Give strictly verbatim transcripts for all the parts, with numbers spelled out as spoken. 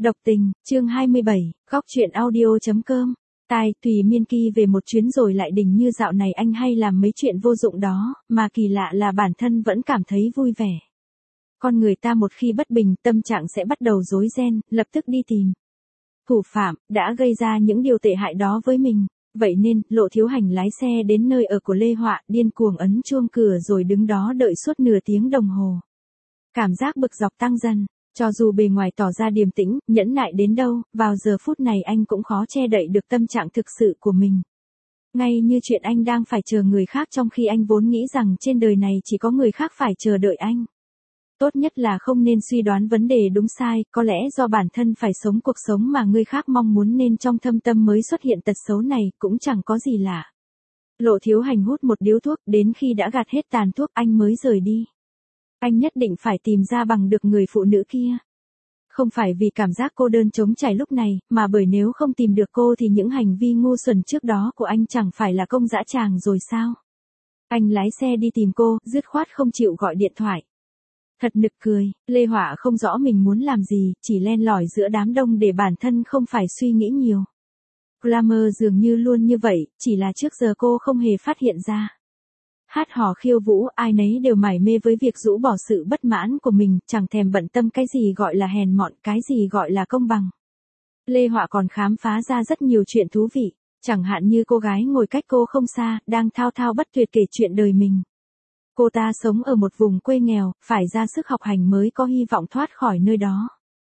Độc tình, chương hai mươi bảy, góc truyện audio.com. Tai, Tùy Miên Ki về một chuyến rồi lại đình như dạo này anh hay làm mấy chuyện vô dụng đó, mà kỳ lạ là bản thân vẫn cảm thấy vui vẻ. Con người ta một khi bất bình, tâm trạng sẽ bắt đầu rối ren, lập tức đi tìm thủ phạm, đã gây ra những điều tệ hại đó với mình. Vậy nên, Lộ Thiếu Hành lái xe đến nơi ở của Lê Họa, điên cuồng ấn chuông cửa rồi đứng đó đợi suốt nửa tiếng đồng hồ. Cảm giác bực dọc tăng dần. Cho dù bề ngoài tỏ ra điềm tĩnh, nhẫn nại đến đâu, vào giờ phút này anh cũng khó che đậy được tâm trạng thực sự của mình. Ngay như chuyện anh đang phải chờ người khác trong khi anh vốn nghĩ rằng trên đời này chỉ có người khác phải chờ đợi anh. Tốt nhất là không nên suy đoán vấn đề đúng sai, có lẽ do bản thân phải sống cuộc sống mà người khác mong muốn nên trong thâm tâm mới xuất hiện tật xấu này, cũng chẳng có gì lạ. Lộ Thiếu Hành hút một điếu thuốc, đến khi đã gạt hết tàn thuốc anh mới rời đi. Anh nhất định phải tìm ra bằng được người phụ nữ kia. Không phải vì cảm giác cô đơn trống trải lúc này, mà bởi nếu không tìm được cô thì những hành vi ngu xuẩn trước đó của anh chẳng phải là công dã tràng rồi sao? Anh lái xe đi tìm cô, dứt khoát không chịu gọi điện thoại. Thật nực cười, Lê Họa không rõ mình muốn làm gì, chỉ len lỏi giữa đám đông để bản thân không phải suy nghĩ nhiều. Glamour dường như luôn như vậy, chỉ là trước giờ cô không hề phát hiện ra. Hát hò khiêu vũ, ai nấy đều mải mê với việc rũ bỏ sự bất mãn của mình, chẳng thèm bận tâm cái gì gọi là hèn mọn, cái gì gọi là công bằng. Lê Họa còn khám phá ra rất nhiều chuyện thú vị, chẳng hạn như cô gái ngồi cách cô không xa, đang thao thao bất tuyệt kể chuyện đời mình. Cô ta sống ở một vùng quê nghèo, phải ra sức học hành mới có hy vọng thoát khỏi nơi đó.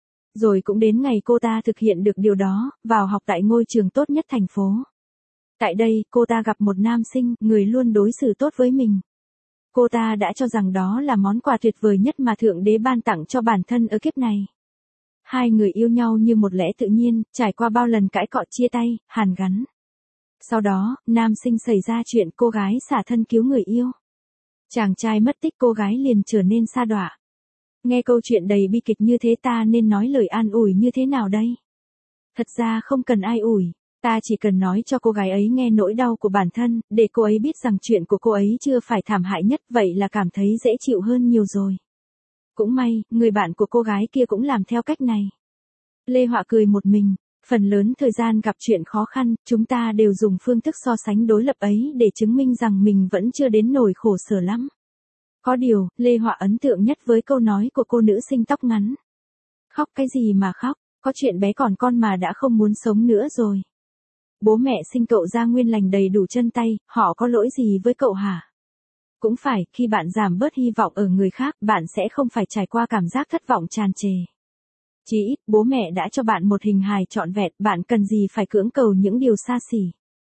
Rồi cũng đến ngày cô ta thực hiện được điều đó, vào học tại ngôi trường tốt nhất thành phố. Tại đây, cô ta gặp một nam sinh, người luôn đối xử tốt với mình. Cô ta đã cho rằng đó là món quà tuyệt vời nhất mà Thượng Đế ban tặng cho bản thân ở kiếp này. Hai người yêu nhau như một lẽ tự nhiên, trải qua bao lần cãi cọ chia tay, hàn gắn. Sau đó, nam sinh xảy ra chuyện cô gái xả thân cứu người yêu. Chàng trai mất tích, cô gái liền trở nên sa đọa. Nghe câu chuyện đầy bi kịch như thế ta nên nói lời an ủi như thế nào đây? Thật ra không cần ai ủi. Ta chỉ cần nói cho cô gái ấy nghe nỗi đau của bản thân, để cô ấy biết rằng chuyện của cô ấy chưa phải thảm hại nhất, vậy là cảm thấy dễ chịu hơn nhiều rồi. Cũng may, người bạn của cô gái kia cũng làm theo cách này. Lê Họa cười một mình, phần lớn thời gian gặp chuyện khó khăn, chúng ta đều dùng phương thức so sánh đối lập ấy để chứng minh rằng mình vẫn chưa đến nỗi khổ sở lắm. Có điều, Lê Họa ấn tượng nhất với câu nói của cô nữ sinh tóc ngắn. Khóc cái gì mà khóc, có chuyện bé còn con mà đã không muốn sống nữa rồi. Bố mẹ sinh cậu ra nguyên lành đầy đủ chân tay, họ có lỗi gì với cậu hả? Cũng phải, khi bạn giảm bớt hy vọng ở người khác, bạn sẽ không phải trải qua cảm giác thất vọng tràn trề. Chỉ ít, bố mẹ đã cho bạn một hình hài trọn vẹn, bạn cần gì phải cưỡng cầu những điều xa xỉ.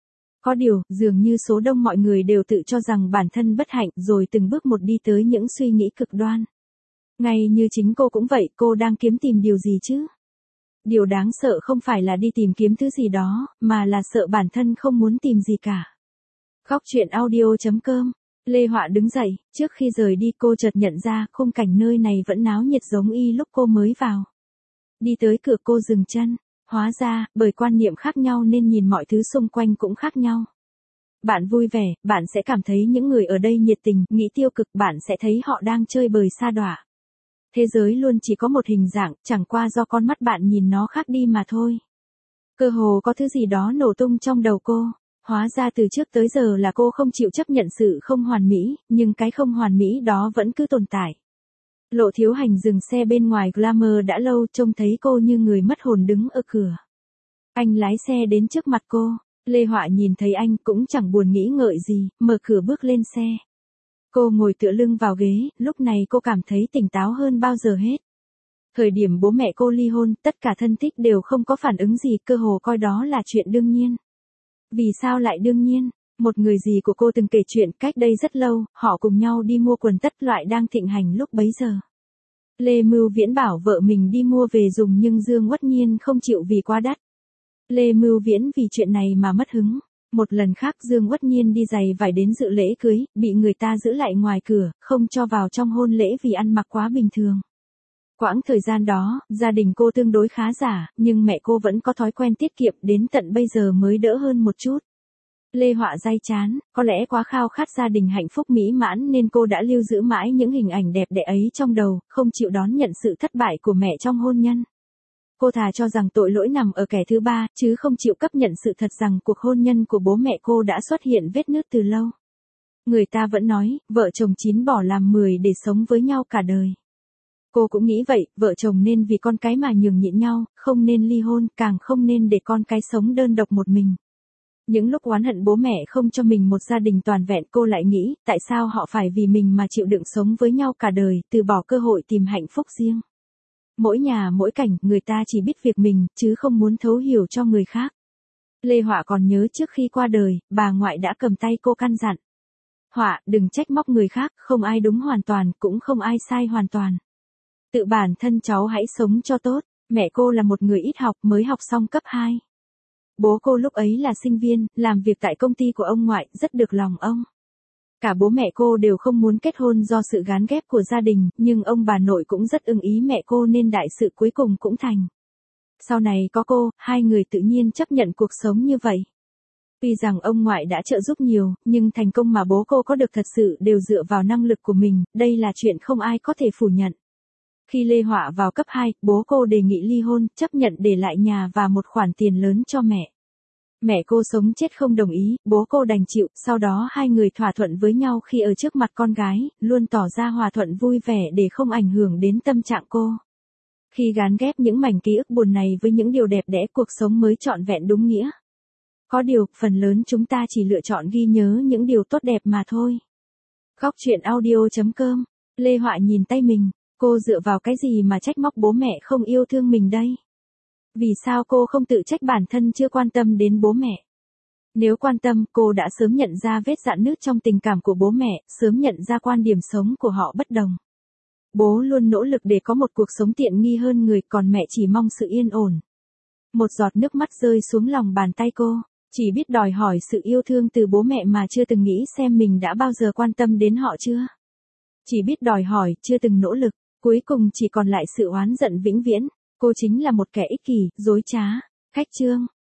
Có điều, dường như số đông mọi người đều tự cho rằng bản thân bất hạnh rồi từng bước một đi tới những suy nghĩ cực đoan. Ngay như chính cô cũng vậy, cô đang kiếm tìm điều gì chứ? Điều đáng sợ không phải là đi tìm kiếm thứ gì đó, mà là sợ bản thân không muốn tìm gì cả. Góc truyện audio.com. Lê Họa đứng dậy, trước khi rời đi cô chợt nhận ra khung cảnh nơi này vẫn náo nhiệt giống y lúc cô mới vào. Đi tới cửa cô dừng chân, hóa ra, bởi quan niệm khác nhau nên nhìn mọi thứ xung quanh cũng khác nhau. Bạn vui vẻ, bạn sẽ cảm thấy những người ở đây nhiệt tình, nghĩ tiêu cực, bạn sẽ thấy họ đang chơi bời sa đọa. Thế giới luôn chỉ có một hình dạng, chẳng qua do con mắt bạn nhìn nó khác đi mà thôi. Cơ hồ có thứ gì đó nổ tung trong đầu cô. Hóa ra từ trước tới giờ là cô không chịu chấp nhận sự không hoàn mỹ, nhưng cái không hoàn mỹ đó vẫn cứ tồn tại. Lộ Thiếu Hành dừng xe bên ngoài Glamour đã lâu, trông thấy cô như người mất hồn đứng ở cửa. Anh lái xe đến trước mặt cô. Lê Họa nhìn thấy anh cũng chẳng buồn nghĩ ngợi gì, mở cửa bước lên xe. Cô ngồi tựa lưng vào ghế, lúc này cô cảm thấy tỉnh táo hơn bao giờ hết. Thời điểm bố mẹ cô ly hôn, tất cả thân thích đều không có phản ứng gì, cơ hồ coi đó là chuyện đương nhiên. Vì sao lại đương nhiên? Một người dì của cô từng kể chuyện cách đây rất lâu, họ cùng nhau đi mua quần tất loại đang thịnh hành lúc bấy giờ. Lê Mưu Viễn bảo vợ mình đi mua về dùng nhưng Dương Uất Nhiên không chịu vì quá đắt. Lê Mưu Viễn vì chuyện này mà mất hứng. Một lần khác Dương Uất Nhiên đi giày vải đến dự lễ cưới, bị người ta giữ lại ngoài cửa, không cho vào trong hôn lễ vì ăn mặc quá bình thường. Quãng thời gian đó, gia đình cô tương đối khá giả, nhưng mẹ cô vẫn có thói quen tiết kiệm, đến tận bây giờ mới đỡ hơn một chút. Lê Họa day chán, có lẽ quá khao khát gia đình hạnh phúc mỹ mãn nên cô đã lưu giữ mãi những hình ảnh đẹp đẽ ấy trong đầu, không chịu đón nhận sự thất bại của mẹ trong hôn nhân. Cô thà cho rằng tội lỗi nằm ở kẻ thứ ba, chứ không chịu chấp nhận sự thật rằng cuộc hôn nhân của bố mẹ cô đã xuất hiện vết nứt từ lâu. Người ta vẫn nói, vợ chồng chín bỏ làm mười để sống với nhau cả đời. Cô cũng nghĩ vậy, vợ chồng nên vì con cái mà nhường nhịn nhau, không nên ly hôn, càng không nên để con cái sống đơn độc một mình. Những lúc oán hận bố mẹ không cho mình một gia đình toàn vẹn, cô lại nghĩ, tại sao họ phải vì mình mà chịu đựng sống với nhau cả đời, từ bỏ cơ hội tìm hạnh phúc riêng. Mỗi nhà mỗi cảnh, người ta chỉ biết việc mình, chứ không muốn thấu hiểu cho người khác. Lê Họa còn nhớ trước khi qua đời, bà ngoại đã cầm tay cô căn dặn. Họa, đừng trách móc người khác, không ai đúng hoàn toàn, cũng không ai sai hoàn toàn. Tự bản thân cháu hãy sống cho tốt. Mẹ cô là một người ít học, mới học xong cấp hai. Bố cô lúc ấy là sinh viên, làm việc tại công ty của ông ngoại, rất được lòng ông. Cả bố mẹ cô đều không muốn kết hôn do sự gán ghép của gia đình, nhưng ông bà nội cũng rất ưng ý mẹ cô nên đại sự cuối cùng cũng thành. Sau này có cô, hai người tự nhiên chấp nhận cuộc sống như vậy. Tuy rằng ông ngoại đã trợ giúp nhiều, nhưng thành công mà bố cô có được thật sự đều dựa vào năng lực của mình, đây là chuyện không ai có thể phủ nhận. Khi Lê Họa vào cấp hai, bố cô đề nghị ly hôn, chấp nhận để lại nhà và một khoản tiền lớn cho mẹ. Mẹ cô sống chết không đồng ý, bố cô đành chịu, sau đó hai người thỏa thuận với nhau khi ở trước mặt con gái, luôn tỏ ra hòa thuận vui vẻ để không ảnh hưởng đến tâm trạng cô. Khi gán ghép những mảnh ký ức buồn này với những điều đẹp đẽ, cuộc sống mới trọn vẹn đúng nghĩa. Có điều, phần lớn chúng ta chỉ lựa chọn ghi nhớ những điều tốt đẹp mà thôi. Góc truyện audio chấm com. Lê Họa nhìn tay mình, cô dựa vào cái gì mà trách móc bố mẹ không yêu thương mình đây? Vì sao cô không tự trách bản thân chưa quan tâm đến bố mẹ? Nếu quan tâm, cô đã sớm nhận ra vết rạn nứt trong tình cảm của bố mẹ, sớm nhận ra quan điểm sống của họ bất đồng. Bố luôn nỗ lực để có một cuộc sống tiện nghi hơn người, còn mẹ chỉ mong sự yên ổn. Một giọt nước mắt rơi xuống lòng bàn tay cô, chỉ biết đòi hỏi sự yêu thương từ bố mẹ mà chưa từng nghĩ xem mình đã bao giờ quan tâm đến họ chưa. Chỉ biết đòi hỏi, chưa từng nỗ lực, cuối cùng chỉ còn lại sự oán giận vĩnh viễn. Cô chính là một kẻ ích kỷ, dối trá. Khách chương.